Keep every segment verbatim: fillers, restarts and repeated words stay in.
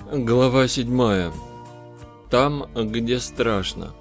Глава седьмая. Там, где страшно.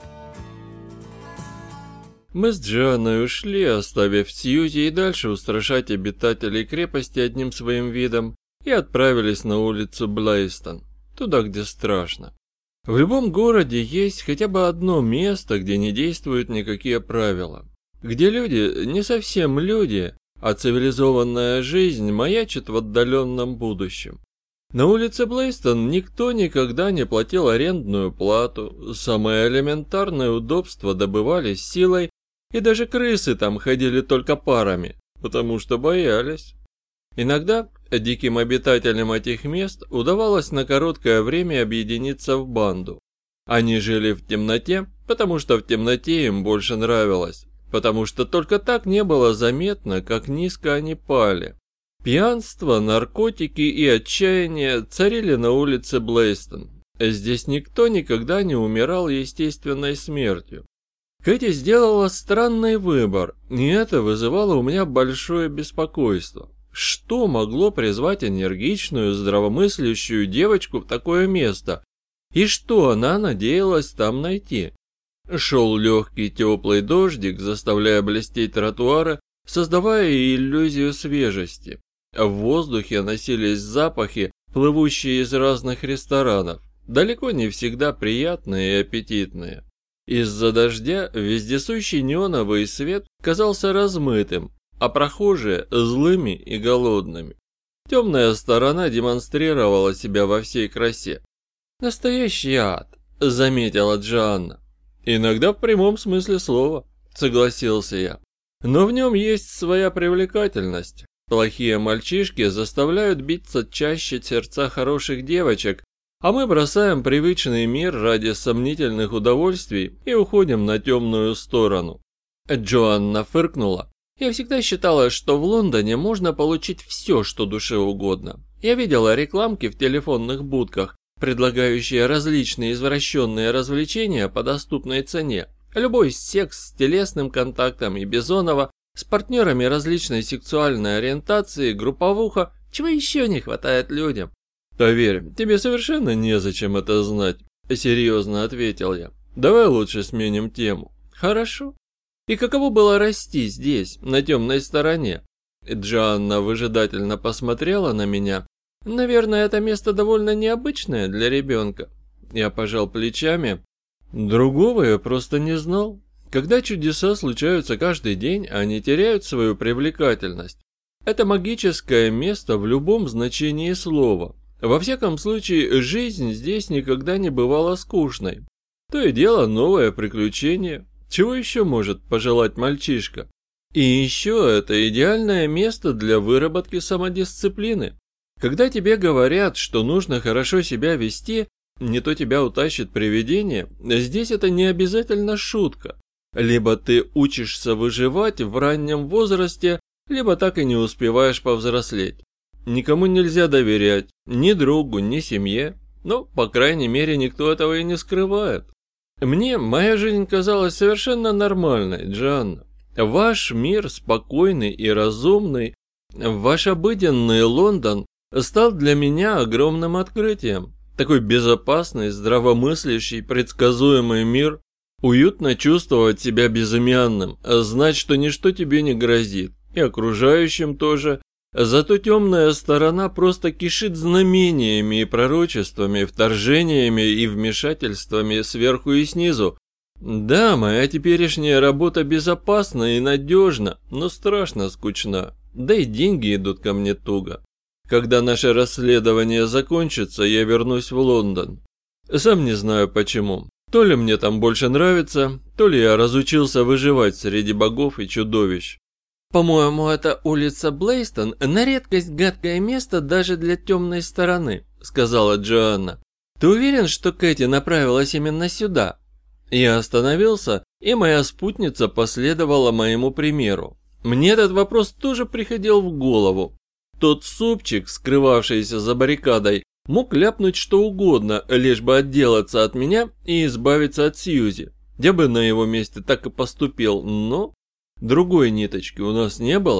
Мы с Джоанной ушли, оставив Сьюзи и дальше устрашать обитателей крепости одним своим видом, и отправились на улицу Блейстон, туда, где страшно. В любом городе есть хотя бы одно место, где не действуют никакие правила, где люди не совсем люди, а цивилизованная жизнь маячит в отдаленном будущем. На улице Блейстон никто никогда не платил арендную плату, самые элементарные удобства добывались силой, и даже крысы там ходили только парами, потому что боялись. Иногда диким обитателям этих мест удавалось на короткое время объединиться в банду. Они жили в темноте, потому что в темноте им больше нравилось, потому что только так не было заметно, как низко они пали. Пьянство, наркотики и отчаяние царили на улице Блейстон. Здесь никто никогда не умирал естественной смертью. Кэти сделала странный выбор, и это вызывало у меня большое беспокойство. Что могло призвать энергичную, здравомыслящую девочку в такое место? И что она надеялась там найти? Шел легкий теплый дождик, заставляя блестеть тротуары, создавая иллюзию свежести. В воздухе носились запахи, плывущие из разных ресторанов, далеко не всегда приятные и аппетитные. Из-за дождя вездесущий неоновый свет казался размытым, а прохожие – злыми и голодными. Темная сторона демонстрировала себя во всей красе. «Настоящий ад», – заметила Джоанна. «Иногда в прямом смысле слова», – согласился я. «Но в нем есть своя привлекательность. Плохие мальчишки заставляют биться чаще сердца хороших девочек, а мы бросаем привычный мир ради сомнительных удовольствий и уходим на темную сторону». Джоанна фыркнула. «Я всегда считала, что в Лондоне можно получить все, что душе угодно. Я видела рекламки в телефонных будках, предлагающие различные извращенные развлечения по доступной цене. Любой секс с телесным контактом и бизонова, с партнерами различной сексуальной ориентации, групповуха, чего еще не хватает людям». «Поверь, тебе совершенно незачем это знать», — серьезно ответил я. «Давай лучше сменим тему». «Хорошо. И каково было расти здесь, на темной стороне?» Джоанна выжидательно посмотрела на меня. «Наверное, это место довольно необычное для ребенка». Я пожал плечами. «Другого я просто не знал. Когда чудеса случаются каждый день, они теряют свою привлекательность. Это магическое место в любом значении слова. Во всяком случае, жизнь здесь никогда не бывала скучной. То и дело новое приключение. Чего еще может пожелать мальчишка? И еще это идеальное место для выработки самодисциплины. Когда тебе говорят, что нужно хорошо себя вести, не то тебя утащит привидение, здесь это не обязательно шутка. Либо ты учишься выживать в раннем возрасте, либо так и не успеваешь повзрослеть. Никому нельзя доверять, ни другу, ни семье, но, по крайней мере, никто этого и не скрывает. Мне моя жизнь казалась совершенно нормальной, Джоанна. Ваш мир спокойный и разумный, ваш обыденный Лондон стал для меня огромным открытием. Такой безопасный, здравомыслящий, предсказуемый мир. Уютно чувствовать себя безымянным, знать, что ничто тебе не грозит, и окружающим тоже. Зато темная сторона просто кишит знамениями и пророчествами, вторжениями и вмешательствами сверху и снизу. Да, моя теперешняя работа безопасна и надежна, но страшно скучна, да и деньги идут ко мне туго. Когда наше расследование закончится, я вернусь в Лондон. Сам не знаю почему. То ли мне там больше нравится, то ли я разучился выживать среди богов и чудовищ. «По-моему, эта улица Блейстон на редкость гадкое место даже для темной стороны», — сказала Джоанна. «Ты уверен, что Кэти направилась именно сюда?» Я остановился, и моя спутница последовала моему примеру. Мне этот вопрос тоже приходил в голову. Тот супчик, скрывавшийся за баррикадой, мог ляпнуть что угодно, лишь бы отделаться от меня и избавиться от Сьюзи. Я бы на его месте так и поступил, но другой ниточки у нас не было.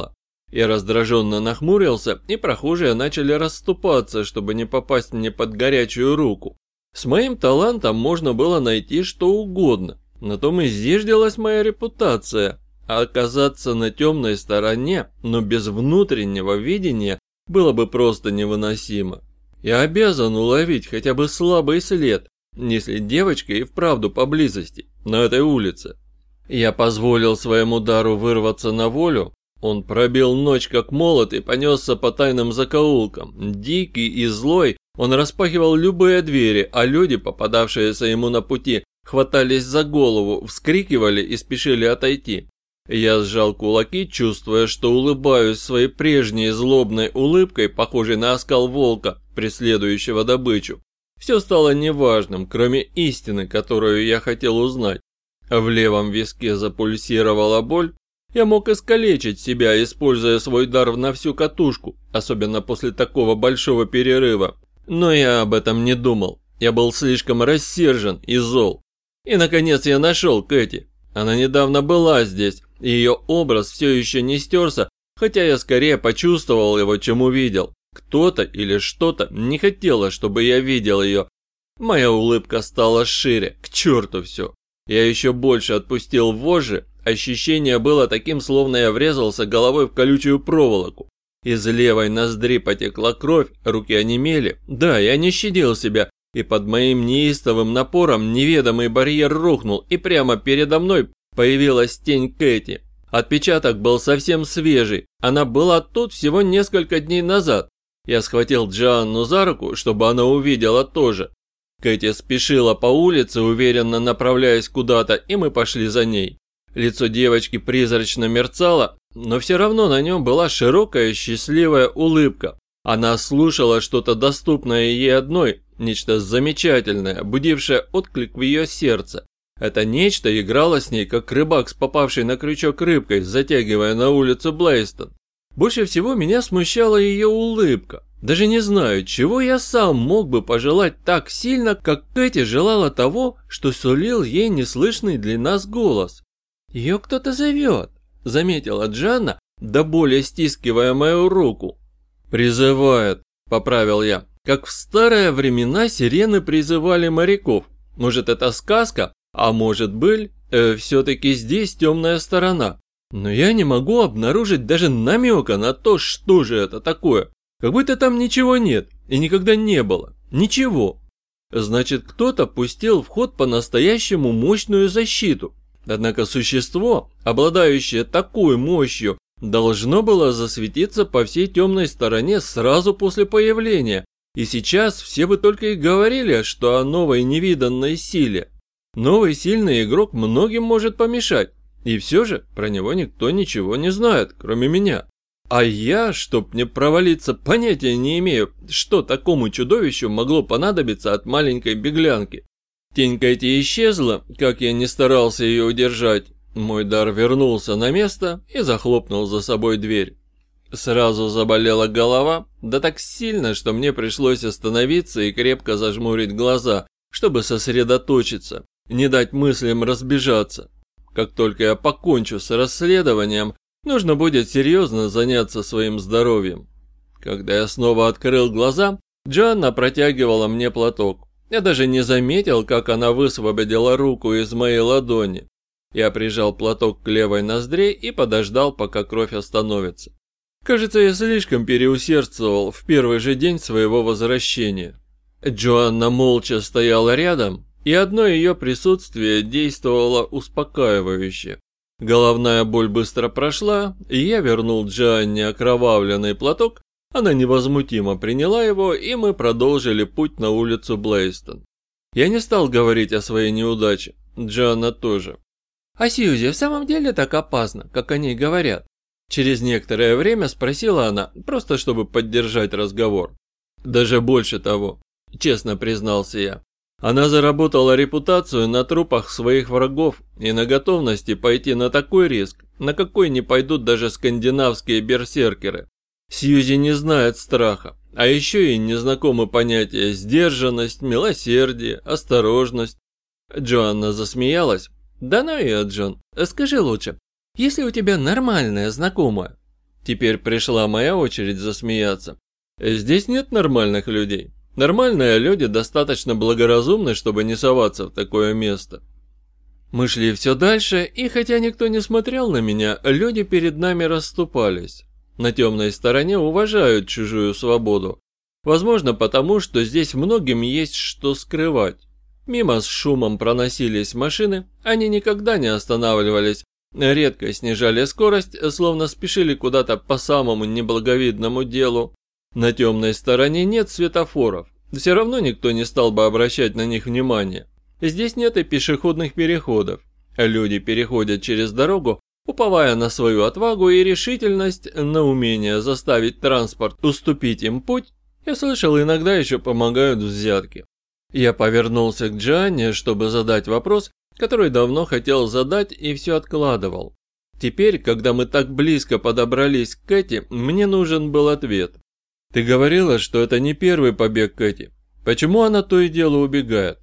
Я раздраженно нахмурился, и прохожие начали расступаться, чтобы не попасть мне под горячую руку. С моим талантом можно было найти что угодно, на том и зиждилась моя репутация, а оказаться на темной стороне, но без внутреннего видения, было бы просто невыносимо. Я обязан уловить хотя бы слабый след, если девочка и вправду поблизости, на этой улице. Я позволил своему дару вырваться на волю. Он пробил ночь как молот и понесся по тайным закоулкам. Дикий и злой, он распахивал любые двери, а люди, попадавшиеся ему на пути, хватались за голову, вскрикивали и спешили отойти. Я сжал кулаки, чувствуя, что улыбаюсь своей прежней злобной улыбкой, похожей на оскал волка, преследующего добычу. Все стало неважным, кроме истины, которую я хотел узнать. В левом виске запульсировала боль. Я мог искалечить себя, используя свой дар на всю катушку, особенно после такого большого перерыва. Но я об этом не думал. Я был слишком рассержен и зол. И, наконец, я нашел Кэти. Она недавно была здесь, и ее образ все еще не стерся, хотя я скорее почувствовал его, чем увидел. Кто-то или что-то не хотело, чтобы я видел ее. Моя улыбка стала шире, к черту все. Я еще больше отпустил вожжи. Ощущение было таким, словно я врезался головой в колючую проволоку. Из левой ноздри потекла кровь, руки онемели. Да, я не щадил себя, и под моим неистовым напором неведомый барьер рухнул, и прямо передо мной появилась тень Кэти. Отпечаток был совсем свежий, она была тут всего несколько дней назад. Я схватил Джоанну за руку, чтобы она увидела тоже. Кэти спешила по улице, уверенно направляясь куда-то, и мы пошли за ней. Лицо девочки призрачно мерцало, но все равно на нем была широкая счастливая улыбка. Она слушала что-то доступное ей одной, нечто замечательное, будившее отклик в ее сердце. Это нечто играло с ней, как рыбак с попавшей на крючок рыбкой, затягивая на улицу Блейстон. Больше всего меня смущала ее улыбка. Даже не знаю, чего я сам мог бы пожелать так сильно, как Кэти желала того, что сулил ей неслышный для нас голос. «Ее кто-то зовет», — заметила Джанна, до боли стискивая мою руку. «Призывает», — поправил я, — «как в старые времена сирены призывали моряков. Может, это сказка, а может быть, э, все-таки здесь темная сторона. Но я не могу обнаружить даже намека на то, что же это такое. Как будто там ничего нет и никогда не было. Ничего. Значит, кто-то пустил в ход по-настоящему мощную защиту. Однако существо, обладающее такой мощью, должно было засветиться по всей темной стороне сразу после появления. И сейчас все бы только и говорили, что о новой невиданной силе. Новый сильный игрок многим может помешать. И все же про него никто ничего не знает, кроме меня. А я, чтоб не провалиться, понятия не имею, что такому чудовищу могло понадобиться от маленькой беглянки. Тень Кэти исчезла, как я не старался ее удержать. Мой дар вернулся на место и захлопнул за собой дверь. Сразу заболела голова, да так сильно, что мне пришлось остановиться и крепко зажмурить глаза, чтобы сосредоточиться, не дать мыслям разбежаться. Как только я покончу с расследованием, нужно будет серьезно заняться своим здоровьем. Когда я снова открыл глаза, Джоанна протягивала мне платок. Я даже не заметил, как она высвободила руку из моей ладони. Я прижал платок к левой ноздре и подождал, пока кровь остановится. Кажется, я слишком переусердствовал в первый же день своего возвращения. Джоанна молча стояла рядом, и одно ее присутствие действовало успокаивающе. Головная боль быстро прошла, и я вернул Джоанне окровавленный платок. Она невозмутимо приняла его, и мы продолжили путь на улицу Блейстон. Я не стал говорить о своей неудаче, Джоанна тоже. «А Сьюзи в самом деле так опасно, как о ней говорят?» Через некоторое время спросила она, просто чтобы поддержать разговор. «Даже больше того», честно признался я. Она заработала репутацию на трупах своих врагов и на готовности пойти на такой риск, на какой не пойдут даже скандинавские берсеркеры. Сьюзи не знает страха, а еще ей незнакомы понятия сдержанность, милосердие, осторожность. Джоанна засмеялась. «Да ну ее, Джон, скажи лучше, если у тебя нормальная знакомая?» Теперь пришла моя очередь засмеяться. Здесь нет нормальных людей. Нормальные люди достаточно благоразумны, чтобы не соваться в такое место. Мы шли все дальше, и хотя никто не смотрел на меня, люди перед нами расступались. На темной стороне уважают чужую свободу. Возможно, потому что здесь многим есть что скрывать. Мимо с шумом проносились машины, они никогда не останавливались, редко снижали скорость, словно спешили куда-то по самому неблаговидному делу. На темной стороне нет светофоров, все равно никто не стал бы обращать на них внимание. Здесь нет и пешеходных переходов. Люди переходят через дорогу, уповая на свою отвагу и решительность, на умение заставить транспорт уступить им путь. Я слышал, иногда еще помогают взятки. Я повернулся к Джоанне, чтобы задать вопрос, который давно хотел задать и все откладывал. Теперь, когда мы так близко подобрались к Кэти, мне нужен был ответ. Ты говорила, что это не первый побег Кэти. Почему она то и дело убегает?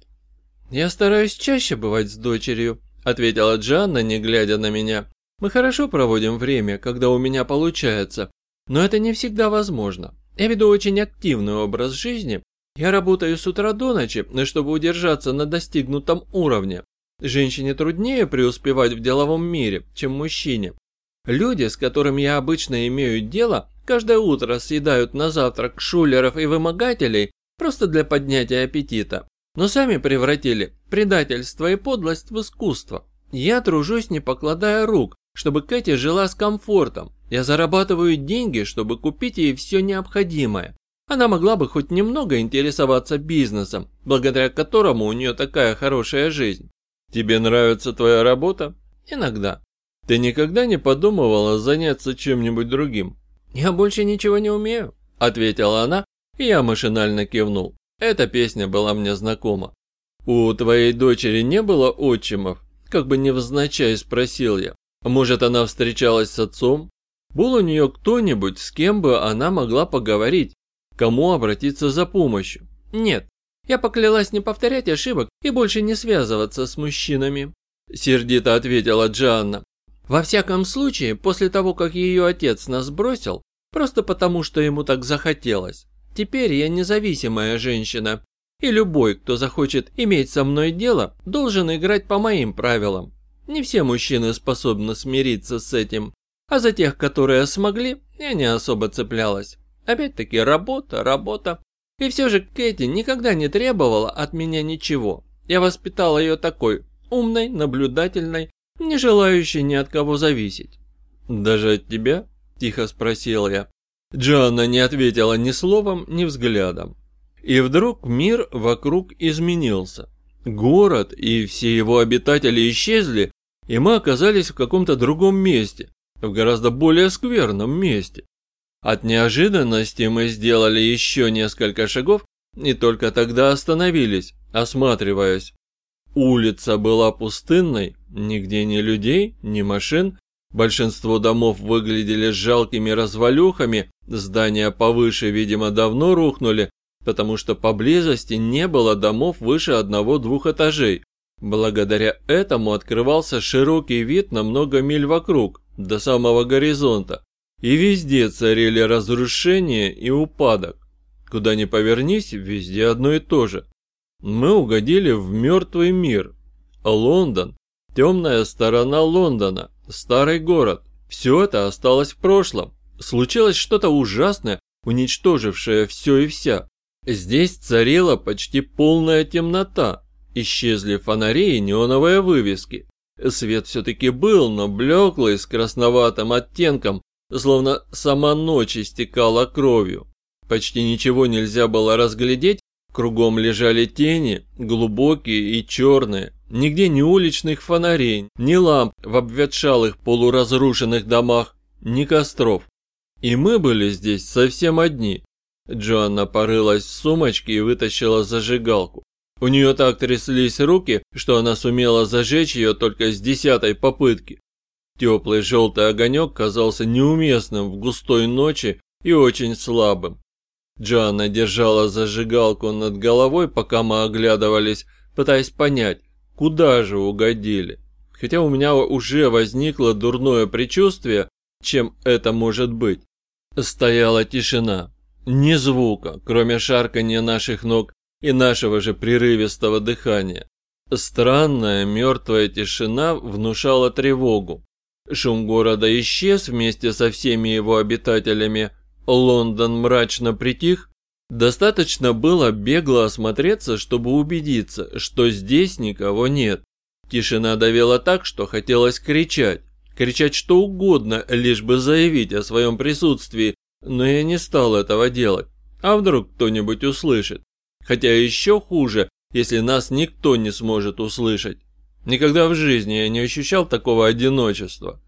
Я стараюсь чаще бывать с дочерью, ответила Джоанна, не глядя на меня. Мы хорошо проводим время, когда у меня получается, но это не всегда возможно. Я веду очень активный образ жизни. Я работаю с утра до ночи, чтобы удержаться на достигнутом уровне. Женщине труднее преуспевать в деловом мире, чем мужчине. Люди, с которыми я обычно имею дело, каждое утро съедают на завтрак шулеров и вымогателей просто для поднятия аппетита, но сами превратили предательство и подлость в искусство. Я тружусь, не покладая рук, чтобы Кэти жила с комфортом. Я зарабатываю деньги, чтобы купить ей все необходимое. Она могла бы хоть немного интересоваться бизнесом, благодаря которому у нее такая хорошая жизнь. Тебе нравится твоя работа? Иногда. Ты никогда не подумывала заняться чем-нибудь другим? Я больше ничего не умею, ответила она, и я машинально кивнул. Эта песня была мне знакома. У твоей дочери не было отчимов? Как бы невзначай спросил я. Может, она встречалась с отцом? Был у нее кто-нибудь, с кем бы она могла поговорить? Кому обратиться за помощью? Нет, я поклялась не повторять ошибок и больше не связываться с мужчинами. Сердито ответила Джоанна. Во всяком случае, после того, как ее отец нас бросил, просто потому, что ему так захотелось. Теперь я независимая женщина, и любой, кто захочет иметь со мной дело, должен играть по моим правилам. Не все мужчины способны смириться с этим, а за тех, которые смогли, я не особо цеплялась. Опять-таки работа, работа. И все же Кэти никогда не требовала от меня ничего. Я воспитала ее такой умной, наблюдательной, не желающей ни от кого зависеть. «Даже от тебя?» – тихо спросил я. Джоанна не ответила ни словом, ни взглядом. И вдруг мир вокруг изменился. Город и все его обитатели исчезли, и мы оказались в каком-то другом месте, в гораздо более скверном месте. От неожиданности мы сделали еще несколько шагов и только тогда остановились, осматриваясь. Улица была пустынной, нигде ни людей, ни машин. Большинство домов выглядели жалкими развалюхами, здания повыше, видимо, давно рухнули, потому что поблизости не было домов выше одного-двух этажей. Благодаря этому открывался широкий вид на много миль вокруг, до самого горизонта. И везде царили разрушение и упадок. Куда ни повернись, везде одно и то же. Мы угодили в мертвый мир. Лондон, темная сторона Лондона, старый город. Все это осталось в прошлом. Случилось что-то ужасное, уничтожившее все и вся. Здесь царила почти полная темнота. Исчезли фонари и неоновые вывески. Свет все-таки был, но блеклый, с красноватым оттенком, словно сама ночь истекала кровью. Почти ничего нельзя было разглядеть, кругом лежали тени, глубокие и черные. Нигде ни уличных фонарей, ни ламп в обветшалых полуразрушенных домах, ни костров. И мы были здесь совсем одни. Джоанна порылась в сумочке и вытащила зажигалку. У нее так тряслись руки, что она сумела зажечь ее только с десятой попытки. Теплый желтый огонек казался неуместным в густой ночи и очень слабым. Джоанна держала зажигалку над головой, пока мы оглядывались, пытаясь понять, куда же угодили. Хотя у меня уже возникло дурное предчувствие, чем это может быть. Стояла тишина. Ни звука, кроме шарканья наших ног и нашего же прерывистого дыхания. Странная мертвая тишина внушала тревогу. Шум города исчез вместе со всеми его обитателями. Лондон мрачно притих. Достаточно было бегло осмотреться, чтобы убедиться, что здесь никого нет. Тишина давила так, что хотелось кричать. Кричать что угодно, лишь бы заявить о своем присутствии, но я не стал этого делать. А вдруг кто-нибудь услышит? Хотя еще хуже, если нас никто не сможет услышать. Никогда в жизни я не ощущал такого одиночества.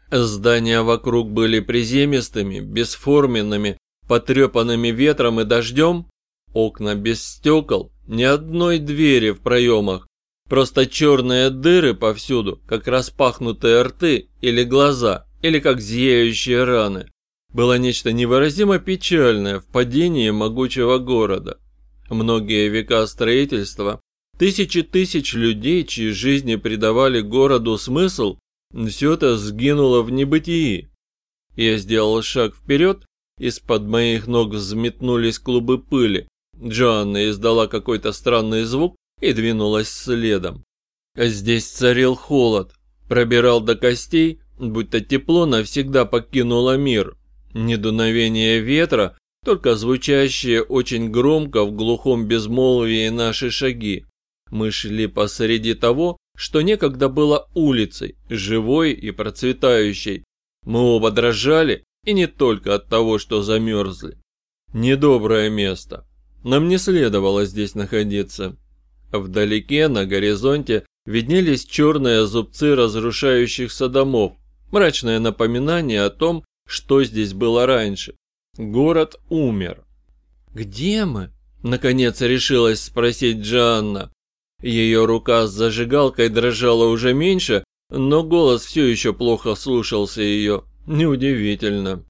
Здания вокруг были приземистыми, бесформенными, потрепанными ветром и дождем. Окна без стекол, ни одной двери в проемах. Просто черные дыры повсюду, как распахнутые рты или глаза, или как зияющие раны. Было нечто невыразимо печальное в падении могучего города. Многие века строительства, тысячи тысяч людей, чьи жизни придавали городу смысл, все это сгинуло в небытии. Я сделал шаг вперед, из-под моих ног взметнулись клубы пыли. Джоанна издала какой-то странный звук и двинулась следом. Здесь царил холод, пробирал до костей, будто тепло навсегда покинуло мир. Ни дуновение ветра, только звучащие очень громко в глухом безмолвии наши шаги. Мы шли посреди того, что некогда было улицей, живой и процветающей. Мы оба дрожали, и не только от того, что замерзли. Недоброе место. Нам не следовало здесь находиться. Вдалеке, на горизонте, виднелись черные зубцы разрушающихся домов, мрачное напоминание о том, что здесь было раньше. Город умер. «Где мы?» – наконец решилась спросить Джоанна. Ее рука с зажигалкой дрожала уже меньше, но голос все еще плохо слушался ее. Неудивительно.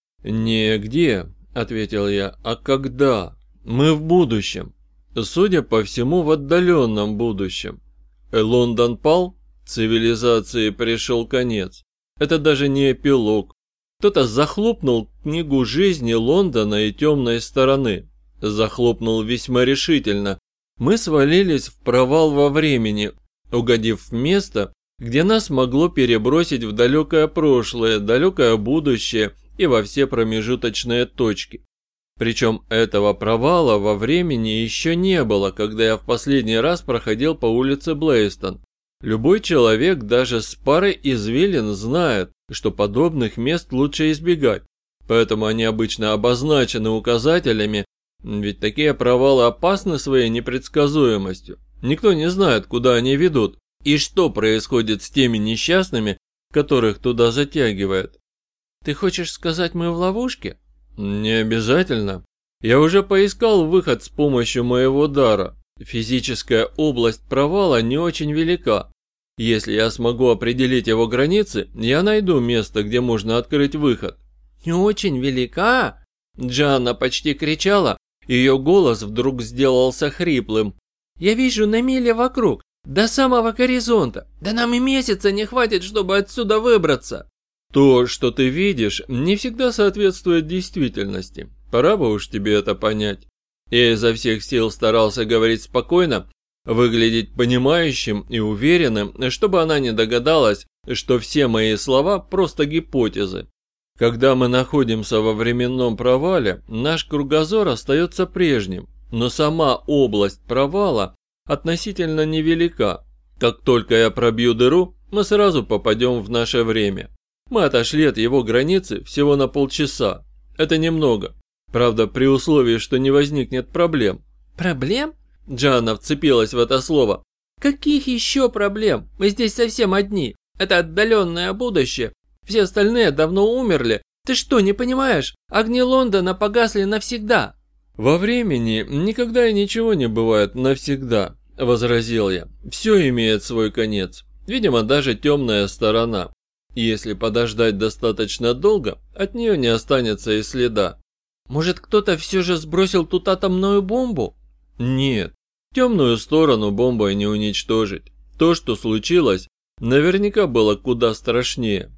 «Не где», – ответил я, – «а когда? Мы в будущем. Судя по всему, в отдаленном будущем. Лондон пал, цивилизации пришел конец. Это даже не эпилог. Кто-то захлопнул книгу жизни Лондона и темной стороны. Захлопнул весьма решительно. Мы свалились в провал во времени, угодив в место, где нас могло перебросить в далекое прошлое, далекое будущее и во все промежуточные точки. Причем этого провала во времени еще не было, когда я в последний раз проходил по улице Блейстон. Любой человек даже с парой извилин знает, что подобных мест лучше избегать, поэтому они обычно обозначены указателями, ведь такие провалы опасны своей непредсказуемостью. Никто не знает, куда они ведут и что происходит с теми несчастными, которых туда затягивает. «Ты хочешь сказать, мы в ловушке?» «Не обязательно. Я уже поискал выход с помощью моего дара. Физическая область провала не очень велика. Если я смогу определить его границы, я найду место, где можно открыть выход». «Не очень велика?» Джоанна почти кричала, ее голос вдруг сделался хриплым. «Я вижу на миле вокруг, до самого горизонта. Да нам и месяца не хватит, чтобы отсюда выбраться». «То, что ты видишь, не всегда соответствует действительности. Пора бы уж тебе это понять». Я изо всех сил старался говорить спокойно, выглядеть понимающим и уверенным, чтобы она не догадалась, что все мои слова просто гипотезы. Когда мы находимся во временном провале, наш кругозор остается прежним, но сама область провала относительно невелика. Как только я пробью дыру, мы сразу попадем в наше время. Мы отошли от его границы всего на полчаса. Это немного. Правда, при условии, что не возникнет проблем. «Проблем?» Джоанна вцепилась в это слово. «Каких еще проблем? Мы здесь совсем одни. Это отдаленное будущее. Все остальные давно умерли. Ты что, не понимаешь? Огни Лондона погасли навсегда». «Во времени никогда и ничего не бывает навсегда», — возразил я. «Все имеет свой конец. Видимо, даже темная сторона. Если подождать достаточно долго, от нее не останется и следа». «Может, кто-то все же сбросил тут атомную бомбу?» «Нет, темную сторону бомбой не уничтожить. То, что случилось, наверняка было куда страшнее».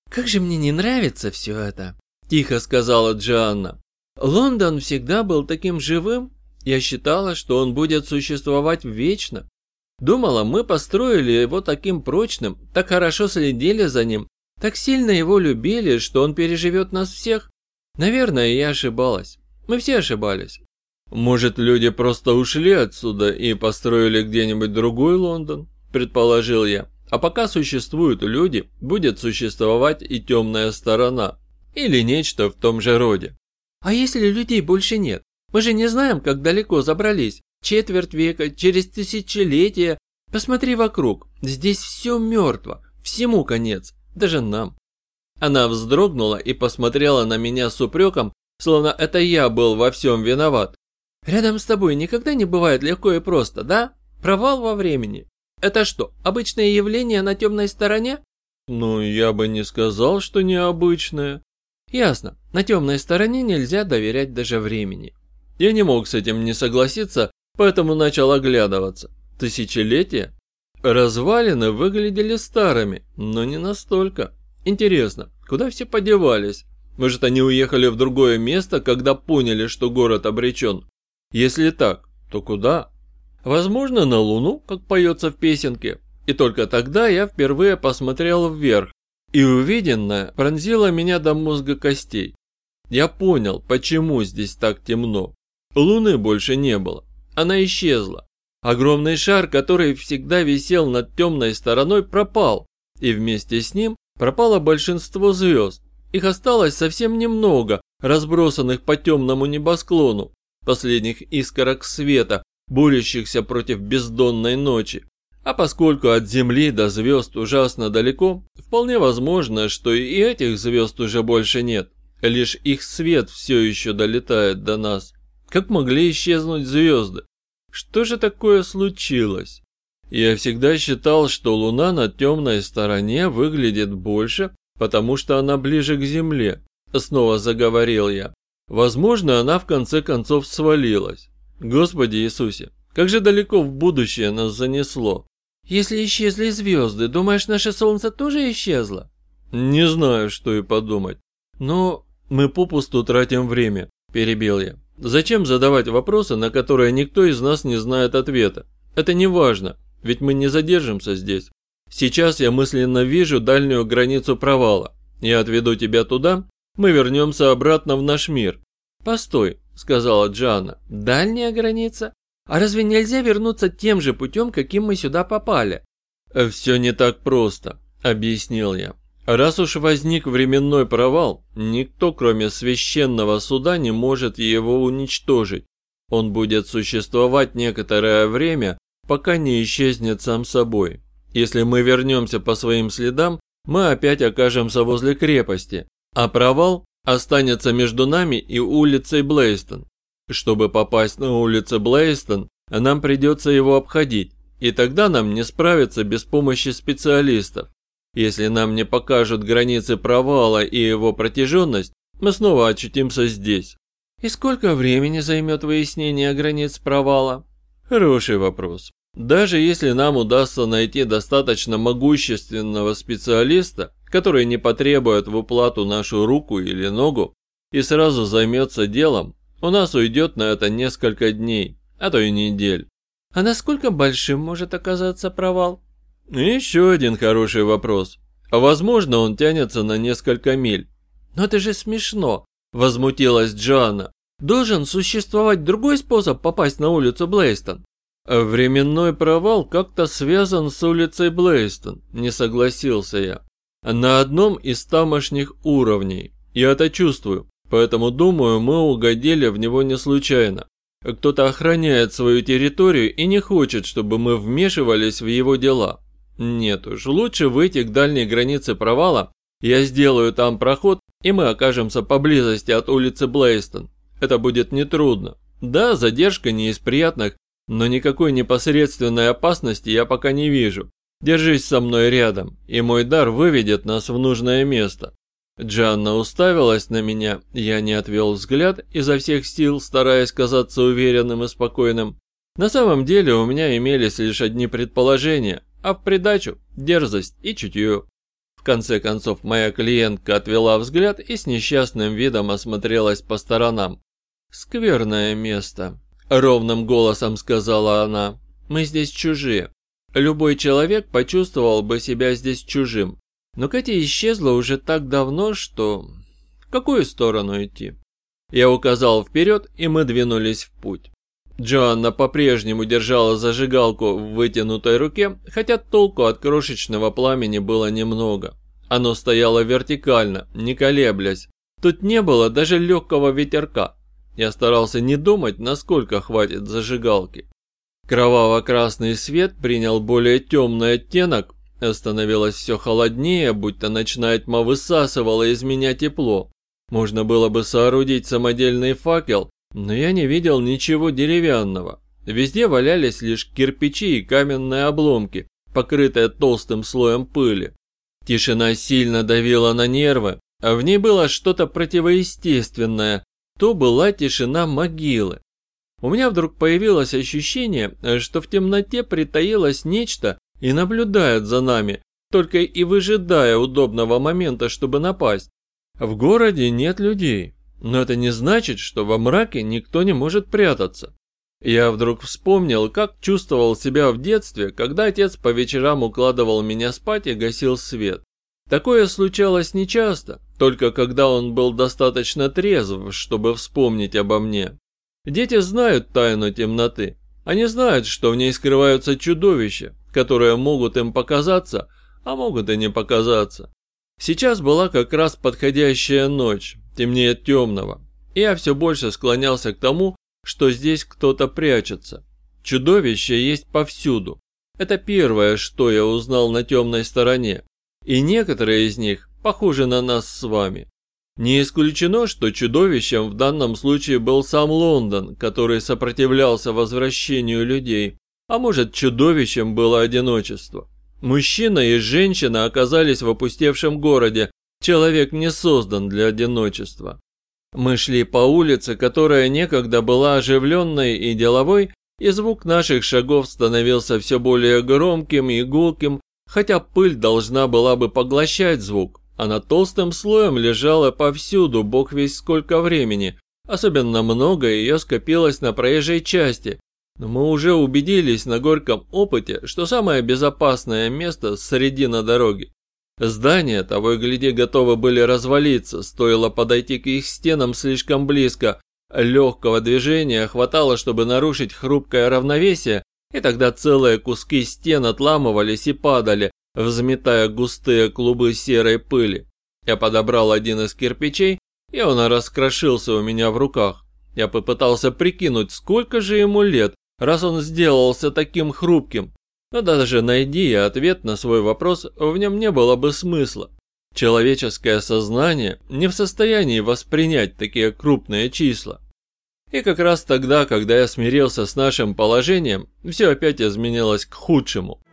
«Как же мне не нравится все это», – тихо сказала Джоанна. «Лондон всегда был таким живым. Я считала, что он будет существовать вечно. Думала, мы построили его таким прочным, так хорошо следили за ним, так сильно его любили, что он переживет нас всех. Наверное, я ошибалась. Мы все ошибались». «Может, люди просто ушли отсюда и построили где-нибудь другой Лондон?» – предположил я. «А пока существуют люди, будет существовать и темная сторона. Или нечто в том же роде». «А если людей больше нет? Мы же не знаем, как далеко забрались. Четверть века, через тысячелетия. Посмотри вокруг. Здесь все мертво. Всему конец. Даже нам». Она вздрогнула и посмотрела на меня с упреком, словно это я был во всем виноват. «Рядом с тобой никогда не бывает легко и просто, да? Провал во времени. Это что, обычное явление на темной стороне?» «Ну, я бы не сказал, что необычное». «Ясно. На темной стороне нельзя доверять даже времени». Я не мог с этим не согласиться, поэтому начал оглядываться. Тысячелетия? Развалины выглядели старыми, но не настолько. Интересно, куда все подевались? Может, они уехали в другое место, когда поняли, что город обречен? Если так, то куда? Возможно, на Луну, как поется в песенке. И только тогда я впервые посмотрел вверх, и увиденное пронзило меня до мозга костей. Я понял, почему здесь так темно. Луны больше не было. Она исчезла. Огромный шар, который всегда висел над темной стороной, пропал. И вместе с ним пропало большинство звезд. Их осталось совсем немного, разбросанных по темному небосклону. Последних искорок света, борющихся против бездонной ночи. А поскольку от Земли до звезд ужасно далеко, вполне возможно, что и этих звезд уже больше нет. Лишь их свет все еще долетает до нас. Как могли исчезнуть звезды? Что же такое случилось? Я всегда считал, что Луна на темной стороне выглядит больше, потому что она ближе к Земле. Снова заговорил я. Возможно, она в конце концов свалилась. Господи Иисусе, как же далеко в будущее нас занесло. «Если исчезли звезды, думаешь, наше Солнце тоже исчезло?» «Не знаю, что и подумать. Но мы попусту тратим время», – перебил я. «Зачем задавать вопросы, на которые никто из нас не знает ответа? Это не важно, ведь мы не задержимся здесь. Сейчас я мысленно вижу дальнюю границу провала. Я отведу тебя туда, мы вернемся обратно в наш мир». «Постой», – сказала Джоанна. «Дальняя граница? А разве нельзя вернуться тем же путем, каким мы сюда попали?» «Все не так просто», – объяснил я. «Раз уж возник временной провал, никто, кроме священного суда, не может его уничтожить. Он будет существовать некоторое время, пока не исчезнет сам собой. Если мы вернемся по своим следам, мы опять окажемся возле крепости, а провал останется между нами и улицей Блейстон. Чтобы попасть на улицу Блейстон, нам придется его обходить, и тогда нам не справиться без помощи специалистов. Если нам не покажут границы провала и его протяженность, мы снова очутимся здесь». «И сколько времени займет выяснение границ провала?» Хороший вопрос. Даже если нам удастся найти достаточно могущественного специалиста, который не потребует в уплату нашу руку или ногу и сразу займется делом, у нас уйдет на это несколько дней, а то и недель. А насколько большим может оказаться провал? Еще один хороший вопрос. Возможно, он тянется на несколько миль. Но это же смешно, возмутилась Джоанна. Должен существовать другой способ попасть на улицу Блейстон. Временной провал как-то связан с улицей Блейстон, не согласился я. На одном из тамошних уровней. Я это чувствую, поэтому думаю, мы угодили в него не случайно. Кто-то охраняет свою территорию и не хочет, чтобы мы вмешивались в его дела. Нет уж, лучше выйти к дальней границе провала, я сделаю там проход, и мы окажемся поблизости от улицы Блейстон. Это будет нетрудно. Да, задержка не из приятных, но никакой непосредственной опасности я пока не вижу. Держись со мной рядом, и мой дар выведет нас в нужное место. Джоанна уставилась на меня, я не отвел взгляд, изо всех сил стараясь казаться уверенным и спокойным. На самом деле у меня имелись лишь одни предположения, а в придачу дерзость и чутье. «В конце концов моя клиентка отвела взгляд и с несчастным видом осмотрелась по сторонам. «Скверное место», – ровным голосом сказала она. «Мы здесь чужие. Любой человек почувствовал бы себя здесь чужим. Но Кэти исчезла уже так давно, что... В какую сторону идти?» Я указал вперед, и мы двинулись в путь. Джоанна по-прежнему держала зажигалку в вытянутой руке, хотя толку от крошечного пламени было немного. Оно стояло вертикально, не колеблясь. Тут не было даже легкого ветерка. Я старался не думать, насколько хватит зажигалки. Кроваво-красный свет принял более темный оттенок, становилось все холоднее, будто ночная тьма высасывала из меня тепло. Можно было бы соорудить самодельный факел, но я не видел ничего деревянного. Везде валялись лишь кирпичи и каменные обломки, покрытые толстым слоем пыли. Тишина сильно давила на нервы, а в ней было что-то противоестественное. То была тишина могилы. У меня вдруг появилось ощущение, что в темноте притаилось нечто и наблюдает за нами, только и выжидая удобного момента, чтобы напасть. В городе нет людей, но это не значит, что во мраке никто не может прятаться. Я вдруг вспомнил, как чувствовал себя в детстве, когда отец по вечерам укладывал меня спать и гасил свет. Такое случалось нечасто, только когда он был достаточно трезв, чтобы вспомнить обо мне. Дети знают тайну темноты. Они знают, что в ней скрываются чудовища, которые могут им показаться, а могут и не показаться. Сейчас была как раз подходящая ночь, темнее темного. И я все больше склонялся к тому, что здесь кто-то прячется. Чудовища есть повсюду. Это первое, что я узнал на темной стороне. И некоторые из них похожи на нас с вами. Не исключено, что чудовищем в данном случае был сам Лондон, который сопротивлялся возвращению людей. А может, чудовищем было одиночество. Мужчина и женщина оказались в опустевшем городе. Человек не создан для одиночества. Мы шли по улице, которая некогда была оживленной и деловой, и звук наших шагов становился все более громким и гулким, хотя пыль должна была бы поглощать звук. Она толстым слоем лежала повсюду, бог весть сколько времени. Особенно много ее скопилось на проезжей части. Но мы уже убедились на горьком опыте, что самое безопасное место – средина дороги. Здания, того и гляди, готовы были развалиться, стоило подойти к их стенам слишком близко. Легкого движения хватало, чтобы нарушить хрупкое равновесие, и тогда целые куски стен отламывались и падали, взметая густые клубы серой пыли. Я подобрал один из кирпичей, и он раскрошился у меня в руках. Я попытался прикинуть, сколько же ему лет, раз он сделался таким хрупким. Но даже найди я ответ на свой вопрос, в нем не было бы смысла. Человеческое сознание не в состоянии воспринять такие крупные числа. И как раз тогда, когда я смирился с нашим положением, все опять изменилось к худшему.